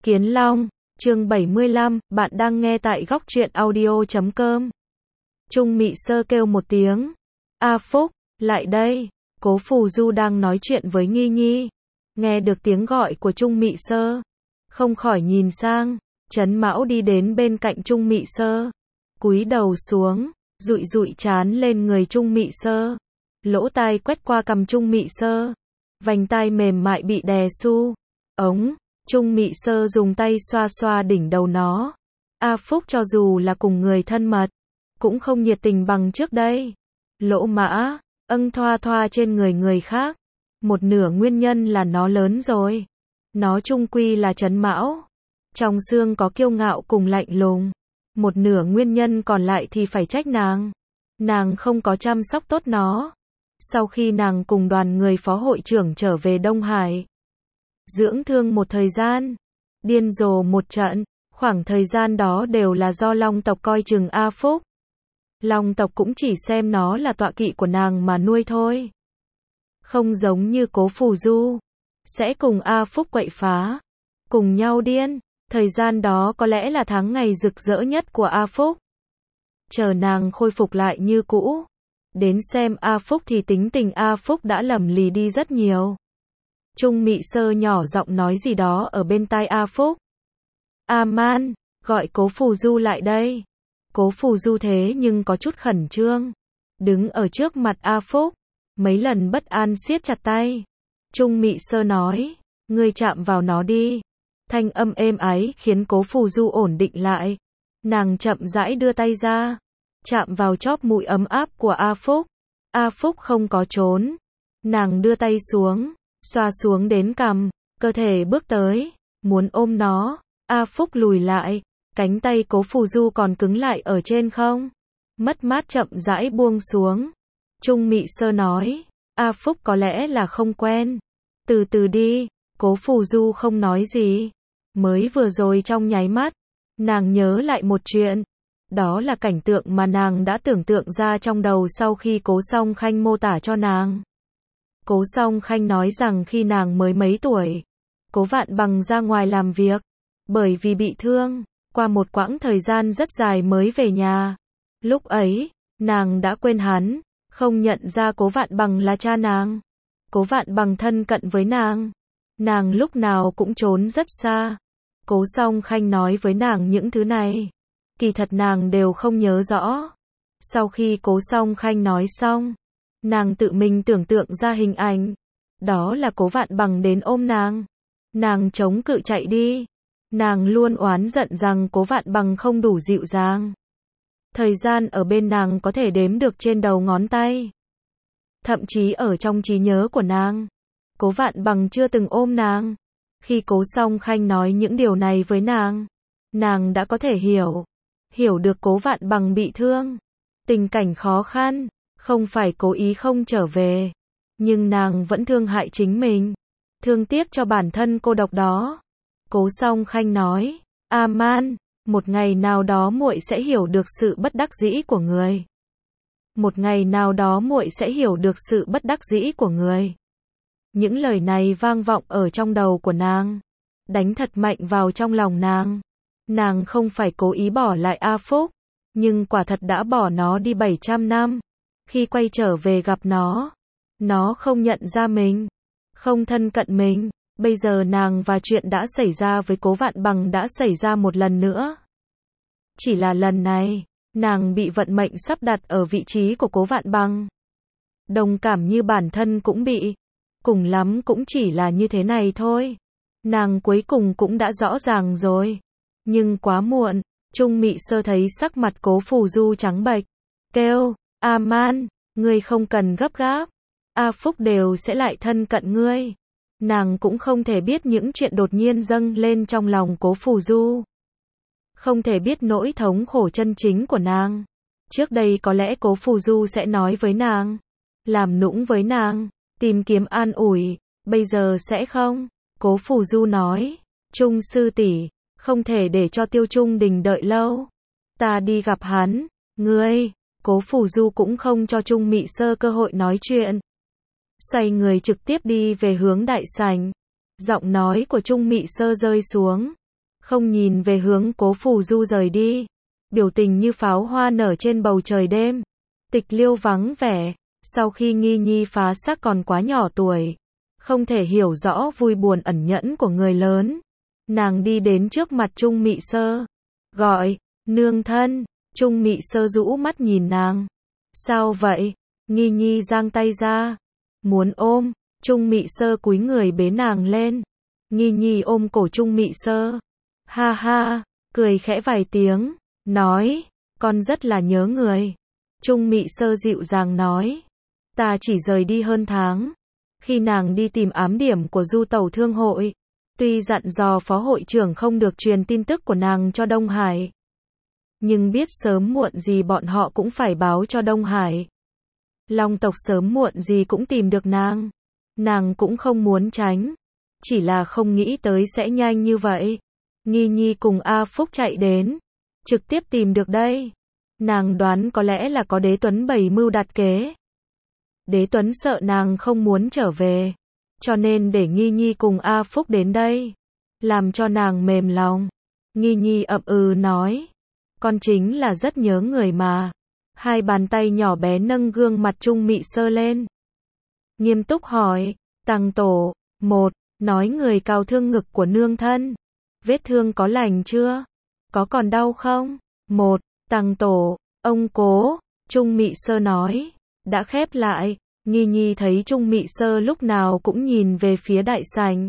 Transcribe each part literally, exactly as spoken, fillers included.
Kiến Long, chương bảy mươi lăm, bạn đang nghe tại góc truyện audio chấm com. Trung Mị Sơ kêu một tiếng. A Phúc, lại đây. Cố Phù Du đang nói chuyện với Nghi Nhi. Nghe được tiếng gọi của Trung Mị Sơ. Không khỏi nhìn sang. Trấn Mão đi đến bên cạnh Trung Mị Sơ. Cúi đầu xuống. Dụi dụi trán lên người Trung Mị Sơ. Lỗ tai quét qua cằm Trung Mị Sơ. Vành tai mềm mại bị đè su. Ống. Trung Mị Sơ dùng tay xoa xoa đỉnh đầu nó. A Phúc cho dù là cùng người thân mật, cũng không nhiệt tình bằng trước đây. Lỗ mã, âng thoa thoa trên người người khác. Một nửa nguyên nhân là nó lớn rồi. Nó chung quy là Trấn Mão. Trong xương có kiêu ngạo cùng lạnh lùng. Một nửa nguyên nhân còn lại thì phải trách nàng. Nàng không có chăm sóc tốt nó. Sau khi nàng cùng đoàn người phó hội trưởng trở về Đông Hải, dưỡng thương một thời gian, điên rồ một trận, khoảng thời gian đó đều là do Long tộc coi chừng A Phúc. Long tộc cũng chỉ xem nó là tọa kỵ của nàng mà nuôi thôi. Không giống như Cố Phù Du, sẽ cùng A Phúc quậy phá, cùng nhau điên. Thời gian đó có lẽ là tháng ngày rực rỡ nhất của A Phúc. Chờ nàng khôi phục lại như cũ, đến xem A Phúc thì tính tình A Phúc đã lầm lì đi rất nhiều. Trung Mị Sơ nhỏ giọng nói gì đó ở bên tai A Phúc. A Man, gọi Cố Phù Du lại đây. Cố Phù Du thế nhưng có chút khẩn trương, đứng ở trước mặt A Phúc, mấy lần bất an siết chặt tay. Trung Mị Sơ nói, ngươi chạm vào nó đi. Thanh âm êm ái khiến Cố Phù Du ổn định lại. Nàng chậm rãi đưa tay ra, chạm vào chóp mũi ấm áp của A Phúc. A Phúc không có trốn. Nàng đưa tay xuống, xoa xuống đến cằm, cơ thể bước tới, muốn ôm nó. A Phúc lùi lại, cánh tay Cố Phù Du còn cứng lại ở trên không. Mất mát chậm rãi buông xuống. Trung Mị Sơ nói, A Phúc có lẽ là không quen. Từ từ đi. Cố Phù Du không nói gì. Mới vừa rồi trong nháy mắt, nàng nhớ lại một chuyện. Đó là cảnh tượng mà nàng đã tưởng tượng ra trong đầu sau khi Cố Song Khanh mô tả cho nàng. Cố Song Khanh nói rằng khi nàng mới mấy tuổi, Cố Vạn Bằng ra ngoài làm việc, bởi vì bị thương, qua một quãng thời gian rất dài mới về nhà. Lúc ấy, nàng đã quên hắn, không nhận ra Cố Vạn Bằng là cha nàng. Cố Vạn Bằng thân cận với nàng, nàng lúc nào cũng trốn rất xa. Cố Song Khanh nói với nàng những thứ này, kỳ thật nàng đều không nhớ rõ. Sau khi Cố Song Khanh nói xong, nàng tự mình tưởng tượng ra hình ảnh. Đó là Cố Vạn Bằng đến ôm nàng. Nàng chống cự chạy đi. Nàng luôn oán giận rằng Cố Vạn Bằng không đủ dịu dàng. Thời gian ở bên nàng có thể đếm được trên đầu ngón tay. Thậm chí ở trong trí nhớ của nàng, Cố Vạn Bằng chưa từng ôm nàng. Khi Cố Song Khanh nói những điều này với nàng, nàng đã có thể hiểu. Hiểu được Cố Vạn Bằng bị thương. Tình cảnh khó khăn. Không phải cố ý không trở về, nhưng nàng vẫn thương hại chính mình, thương tiếc cho bản thân cô độc đó. Cố Song Khanh nói, A Man, một ngày nào đó muội sẽ hiểu được sự bất đắc dĩ của người. Một ngày nào đó muội sẽ hiểu được sự bất đắc dĩ của người. Những lời này vang vọng ở trong đầu của nàng, đánh thật mạnh vào trong lòng nàng. Nàng không phải cố ý bỏ lại A Phúc, nhưng quả thật đã bỏ nó đi bảy trăm năm. Khi quay trở về gặp nó, nó không nhận ra mình, không thân cận mình. Bây giờ nàng và chuyện đã xảy ra với Cố Vạn Bằng đã xảy ra một lần nữa. Chỉ là lần này, nàng bị vận mệnh sắp đặt ở vị trí của Cố Vạn Bằng. Đồng cảm như bản thân cũng bị. Cùng lắm cũng chỉ là như thế này thôi. Nàng cuối cùng cũng đã rõ ràng rồi. Nhưng quá muộn. Trung Mị Sơ thấy sắc mặt Cố Phù Du trắng bệch, kêu, A Man, ngươi không cần gấp gáp. A Phúc đều sẽ lại thân cận ngươi. Nàng cũng không thể biết những chuyện đột nhiên dâng lên trong lòng Cố Phù Du. Không thể biết nỗi thống khổ chân chính của nàng. Trước đây có lẽ Cố Phù Du sẽ nói với nàng, làm nũng với nàng, tìm kiếm an ủi. Bây giờ sẽ không. Cố Phù Du nói, Trung sư tỷ, không thể để cho Tiêu Trung Đình đợi lâu. Ta đi gặp hắn. Ngươi. Cố Phù Du cũng không cho Trung Mị Sơ cơ hội nói chuyện. Xoay người trực tiếp đi về hướng đại sảnh. Giọng nói của Trung Mị Sơ rơi xuống. không nhìn về hướng Cố Phù Du rời đi. Biểu tình như pháo hoa nở trên bầu trời đêm. Tịch Liêu vắng vẻ, sau khi Nghi Nhi phá xác còn quá nhỏ tuổi, không thể hiểu rõ vui buồn ẩn nhẫn của người lớn. Nàng đi đến trước mặt Trung Mị Sơ, gọi, nương thân. Trung Mị Sơ rũ mắt nhìn nàng. Sao vậy? Nghi Nhi giang tay ra, muốn ôm. Trung Mị Sơ cúi người bế nàng lên. Nghi Nhi ôm cổ Trung Mị Sơ. Ha ha, cười khẽ vài tiếng, nói, con rất là nhớ người. Trung Mị Sơ dịu dàng nói, ta chỉ rời đi hơn tháng. Khi nàng đi tìm ám điểm của Du Tẩu Thương hội, tuy dặn dò phó hội trưởng không được truyền tin tức của nàng cho Đông Hải, nhưng biết sớm muộn gì bọn họ cũng phải báo cho Đông Hải. Long tộc sớm muộn gì cũng tìm được nàng. Nàng cũng không muốn tránh, chỉ là không nghĩ tới sẽ nhanh như vậy. Nghi Nhi cùng A Phúc chạy đến, trực tiếp tìm được đây. Nàng đoán có lẽ là có Đế Tuấn bày mưu đặt kế. Đế Tuấn sợ nàng không muốn trở về, cho nên để Nghi Nhi cùng A Phúc đến đây, làm cho nàng mềm lòng. Nghi Nhi ậm ừ nói, con chính là rất nhớ người mà. Hai bàn tay nhỏ bé nâng gương mặt Trung Mị Sơ lên, nghiêm túc hỏi, Tăng tổ, một, nói người cào thương ngực của nương thân. Vết thương có lành chưa? Có còn đau không? Một, Tăng tổ, ông Cố. Trung Mị Sơ nói, đã khép lại. Nghi Nhi thấy Trung Mị Sơ lúc nào cũng nhìn về phía đại sảnh,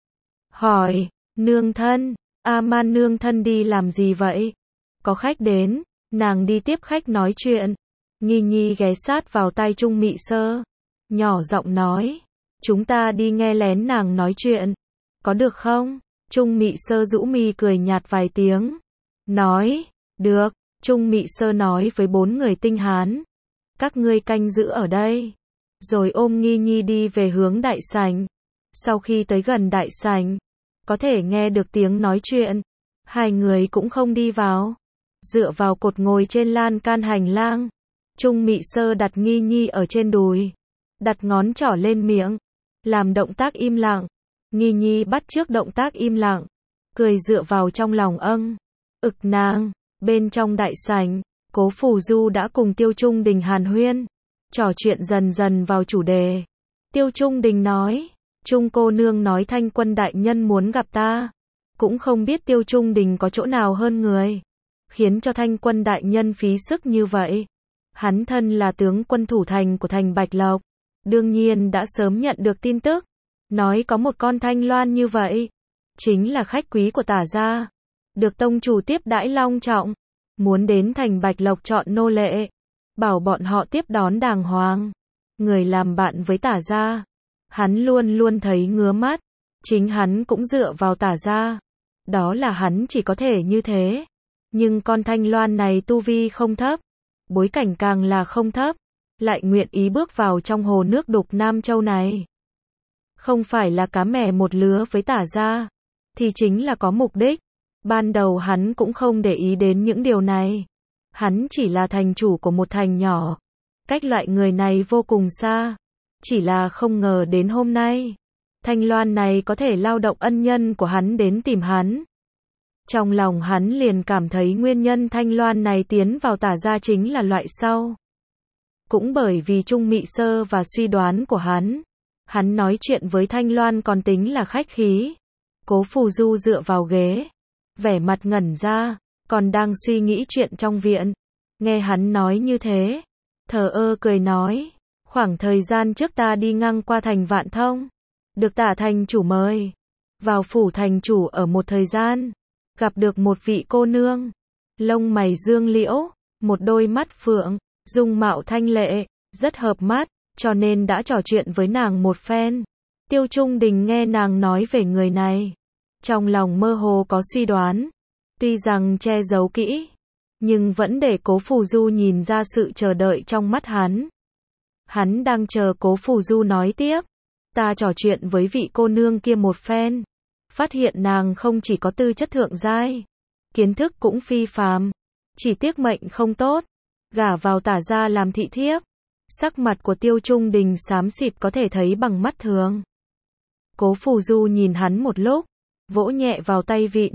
hỏi, nương thân, A Man nương thân đi làm gì vậy? Có khách đến. Nàng đi tiếp khách nói chuyện. Nghi Nhi ghé sát vào tai Trung Mị Sơ, nhỏ giọng nói, chúng ta đi nghe lén nàng nói chuyện, có được không? Trung Mị Sơ rũ mi cười nhạt vài tiếng, nói, được. Trung Mị Sơ nói với bốn người tinh hán, các ngươi canh giữ ở đây, rồi ôm Nghi Nhi đi về hướng đại sảnh. Sau khi tới gần đại sảnh, có thể nghe được tiếng nói chuyện, hai người cũng không đi vào, dựa vào cột ngồi trên lan can hành lang. Trung Mị Sơ đặt Nghi Nhi ở trên đùi, đặt ngón trỏ lên miệng, làm động tác im lặng. Nghi Nhi bắt chước động tác im lặng, cười dựa vào trong lòng âng, ực nàng. Bên trong đại sảnh, Cố Phù Du đã cùng Tiêu Trung Đình hàn huyên, trò chuyện dần dần vào chủ đề. Tiêu Trung Đình nói, Trung cô nương nói Thanh Quân đại nhân muốn gặp ta, cũng không biết Tiêu Trung Đình có chỗ nào hơn người, khiến cho Thanh Quân đại nhân phí sức như vậy. Hắn thân là tướng quân thủ thành của thành Bạch Lộc, đương nhiên đã sớm nhận được tin tức, nói có một con thanh loan như vậy, chính là khách quý của Tả gia, được tông chủ tiếp đãi long trọng, muốn đến thành Bạch Lộc chọn nô lệ, bảo bọn họ tiếp đón đàng hoàng, người làm bạn với Tả gia. Hắn luôn luôn thấy ngứa mắt, chính hắn cũng dựa vào Tả gia, đó là hắn chỉ có thể như thế. Nhưng con thanh loan này tu vi không thấp, bối cảnh càng là không thấp, lại nguyện ý bước vào trong hồ nước đục Nam Châu này. Không phải là cá mè một lứa với Tả gia, thì chính là có mục đích. Ban đầu hắn cũng không để ý đến những điều này. Hắn chỉ là thành chủ của một thành nhỏ, cách loại người này vô cùng xa. Chỉ là không ngờ đến hôm nay, thanh loan này có thể lao động ân nhân của hắn đến tìm hắn. Trong lòng hắn liền cảm thấy nguyên nhân thanh loan này tiến vào Tả gia chính là loại sau. Cũng bởi vì Trung Mị Sơ và suy đoán của hắn, hắn nói chuyện với thanh loan còn tính là khách khí. Cố Phù Du dựa vào ghế, vẻ mặt ngẩn ra, còn đang suy nghĩ chuyện trong viện. Nghe hắn nói như thế, thờ ơ cười nói, khoảng thời gian trước ta đi ngang qua thành Vạn Thông, được Tả thành chủ mời vào phủ thành chủ ở một thời gian, gặp được một vị cô nương, lông mày dương liễu, một đôi mắt phượng, dung mạo thanh lệ, rất hợp mắt, cho nên đã trò chuyện với nàng một phen. Tiêu Trung Đình nghe nàng nói về người này, trong lòng mơ hồ có suy đoán, tuy rằng che giấu kỹ, nhưng vẫn để Cố Phù Du nhìn ra sự chờ đợi trong mắt hắn. Hắn đang chờ Cố Phù Du nói tiếp, ta trò chuyện với vị cô nương kia một phen, phát hiện nàng không chỉ có tư chất thượng giai, kiến thức cũng phi phàm, chỉ tiếc mệnh không tốt, gả vào Tả gia làm thị thiếp. Sắc mặt của Tiêu Trung Đình xám xịt có thể thấy bằng mắt thường. Cố Phù Du nhìn hắn một lúc, vỗ nhẹ vào tay vịn,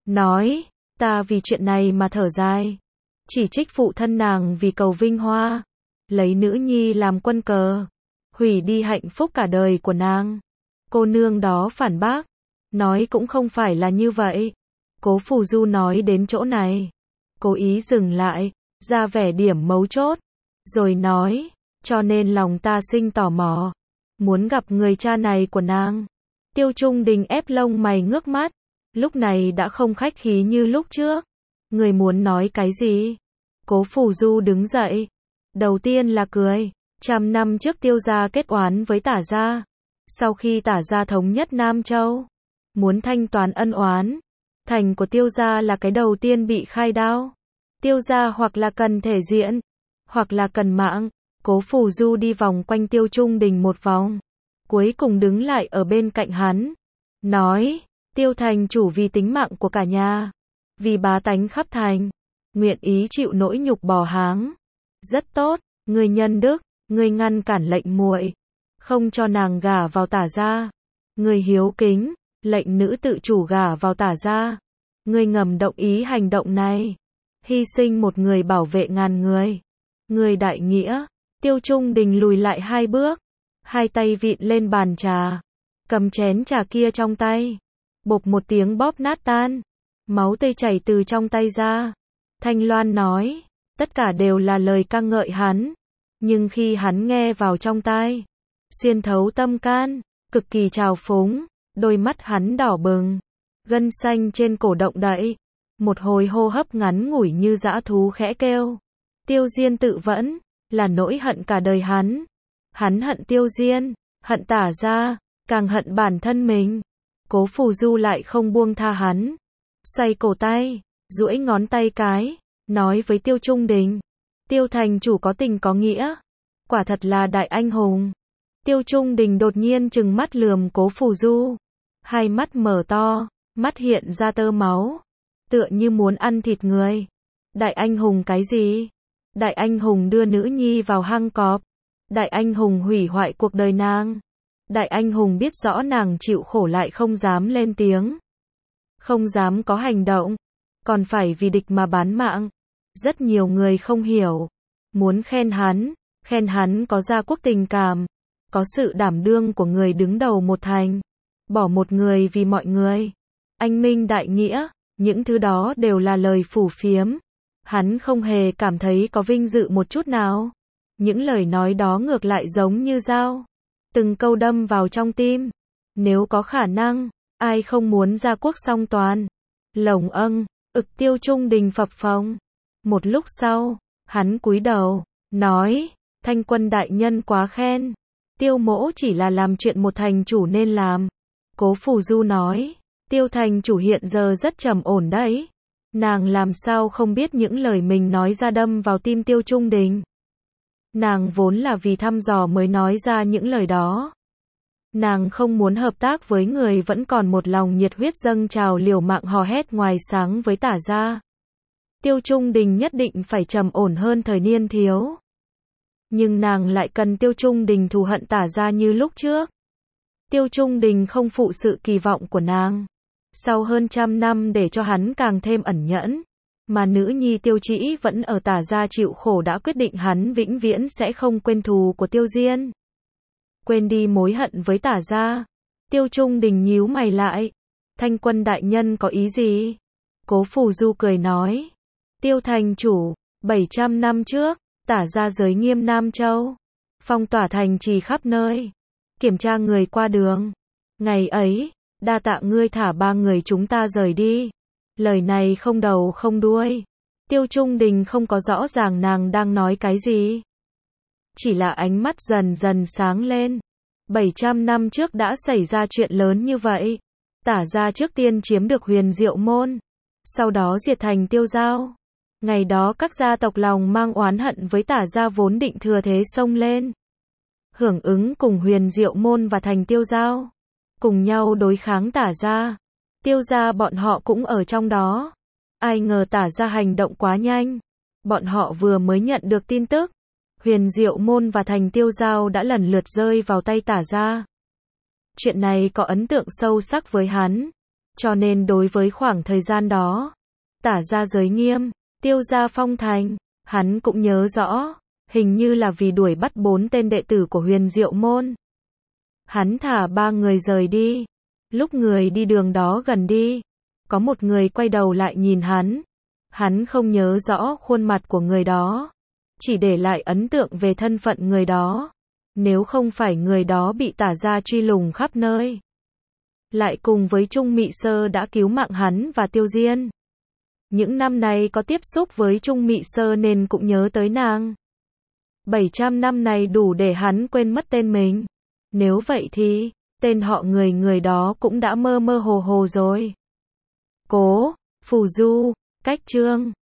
nói, ta vì chuyện này mà thở dài. Chỉ trích phụ thân nàng vì cầu vinh hoa, lấy nữ nhi làm quân cờ, hủy đi hạnh phúc cả đời của nàng. Cô nương đó phản bác, nói cũng không phải là như vậy. Cố Phù Du nói đến chỗ này, cố ý dừng lại, ra vẻ điểm mấu chốt, rồi nói, cho nên lòng ta sinh tò mò, muốn gặp người cha này của nàng. Tiêu Trung Đình ép lông mày ngước mắt, lúc này đã không khách khí như lúc trước. Người muốn nói cái gì? Cố Phù Du đứng dậy, đầu tiên là cười. Trăm năm trước Tiêu gia kết oán với Tả gia, sau khi Tả gia thống nhất Nam Châu, muốn thanh toán ân oán, thành của Tiêu gia là cái đầu tiên bị khai đao. Tiêu gia hoặc là cần thể diện, hoặc là cần mạng. Cố Phù Du đi vòng quanh Tiêu Trung Đình một vòng, cuối cùng đứng lại ở bên cạnh hắn, nói, Tiêu thành chủ vì tính mạng của cả nhà, vì bá tánh khắp thành, nguyện ý chịu nỗi nhục bò háng. Rất tốt, ngươi nhân đức, ngươi ngăn cản lệnh muội, không cho nàng gả vào Tả gia. Ngươi hiếu kính, lệnh nữ tự chủ gả vào Tả gia. Ngươi ngầm động ý hành động này, hy sinh một người bảo vệ ngàn người. Ngươi đại nghĩa. Tiêu Trung Đình lùi lại hai bước, hai tay vịn lên bàn trà, cầm chén trà kia trong tay, bộp một tiếng bóp nát tan, máu tươi chảy từ trong tay ra. Thanh Loan nói, tất cả đều là lời ca ngợi hắn, nhưng khi hắn nghe vào trong tai, xuyên thấu tâm can, cực kỳ trào phúng, đôi mắt hắn đỏ bừng, gân xanh trên cổ động đậy, một hồi hô hấp ngắn ngủi như dã thú khẽ kêu. Tiêu Diên tự vẫn, là nỗi hận cả đời hắn. Hắn hận Tiêu Diên, hận Tả gia, càng hận bản thân mình. Cố Phù Du lại không buông tha hắn, xoay cổ tay, duỗi ngón tay cái, nói với Tiêu Trung Đình, Tiêu thành chủ có tình có nghĩa, quả thật là đại anh hùng. Tiêu Trung Đình đột nhiên trừng mắt lườm Cố Phù Du, hai mắt mở to, mắt hiện ra tơ máu, tựa như muốn ăn thịt người. Đại anh hùng cái gì? Đại anh hùng đưa nữ nhi vào hang cọp. Đại anh hùng hủy hoại cuộc đời nàng. Đại anh hùng biết rõ nàng chịu khổ lại không dám lên tiếng, không dám có hành động, còn phải vì địch mà bán mạng. Rất nhiều người không hiểu, muốn khen hắn, khen hắn có gia quốc tình cảm, có sự đảm đương của người đứng đầu một thành, bỏ một người vì mọi người, anh minh đại nghĩa, những thứ đó đều là lời phù phiếm. Hắn không hề cảm thấy có vinh dự một chút nào. Những lời nói đó ngược lại giống như dao, từng câu đâm vào trong tim. Nếu có khả năng, ai không muốn gia quốc song toàn? Lồng âng, ực Tiêu Trung Đình phập phồng. Một lúc sau, hắn cúi đầu, nói, Thanh Quân đại nhân quá khen. Tiêu mỗ chỉ là làm chuyện một thành chủ nên làm. Cố Phù Du nói, Tiêu thành chủ hiện giờ rất trầm ổn đấy. Nàng làm sao không biết những lời mình nói ra đâm vào tim Tiêu Trung Đình. Nàng vốn là vì thăm dò mới nói ra những lời đó. Nàng không muốn hợp tác với người vẫn còn một lòng nhiệt huyết dâng trào liều mạng hò hét ngoài sáng với Tả gia. Tiêu Trung Đình nhất định phải trầm ổn hơn thời niên thiếu. Nhưng nàng lại cần Tiêu Trung Đình thù hận Tả gia như lúc trước. Tiêu Trung Đình không phụ sự kỳ vọng của nàng. Sau hơn trăm năm để cho hắn càng thêm ẩn nhẫn, mà nữ nhi Tiêu Trĩ vẫn ở Tả gia chịu khổ đã quyết định hắn vĩnh viễn sẽ không quên thù của Tiêu Diên. Quên đi mối hận với Tả gia. Tiêu Trung Đình nhíu mày lại. Thanh Quân đại nhân có ý gì? Cố Phù Du cười nói. Tiêu thành chủ, bảy trăm năm trước, Tả gia giới nghiêm Nam Châu, phong tỏa thành trì khắp nơi, kiểm tra người qua đường. Ngày ấy, đa tạ ngươi thả ba người chúng ta rời đi. Lời này không đầu không đuôi. Tiêu Trung Đình không có rõ ràng nàng đang nói cái gì. Chỉ là ánh mắt dần dần sáng lên. bảy trăm năm trước đã xảy ra chuyện lớn như vậy. Tả gia trước tiên chiếm được Huyền Diệu Môn, sau đó diệt thành Tiêu Giao. Ngày đó các gia tộc lòng mang oán hận với Tả gia vốn định thừa thế xông lên, hưởng ứng cùng Huyền Diệu Môn và thành Tiêu Giao, cùng nhau đối kháng Tả gia. Tiêu gia bọn họ cũng ở trong đó. Ai ngờ Tả gia hành động quá nhanh. Bọn họ vừa mới nhận được tin tức, Huyền Diệu Môn và thành Tiêu Giao đã lần lượt rơi vào tay Tả gia. Chuyện này có ấn tượng sâu sắc với hắn. Cho nên đối với khoảng thời gian đó, Tả gia giới nghiêm, Tiêu gia phong thành, hắn cũng nhớ rõ, hình như là vì đuổi bắt bốn tên đệ tử của Huyền Diệu môn. Hắn thả ba người rời đi. Lúc người đi đường đó gần đi, có một người quay đầu lại nhìn hắn. Hắn không nhớ rõ khuôn mặt của người đó, chỉ để lại ấn tượng về thân phận người đó. Nếu không phải người đó bị Tả gia truy lùng khắp nơi, lại cùng với Trung Mị Sơ đã cứu mạng hắn và Tiêu Diên. Những năm này có tiếp xúc với Trung Mị Sơ nên cũng nhớ tới nàng. bảy trăm năm này đủ để hắn quên mất tên mình. Nếu vậy thì, tên họ người người đó cũng đã mơ mơ hồ hồ rồi. Cố, Phù Du, Cách Chương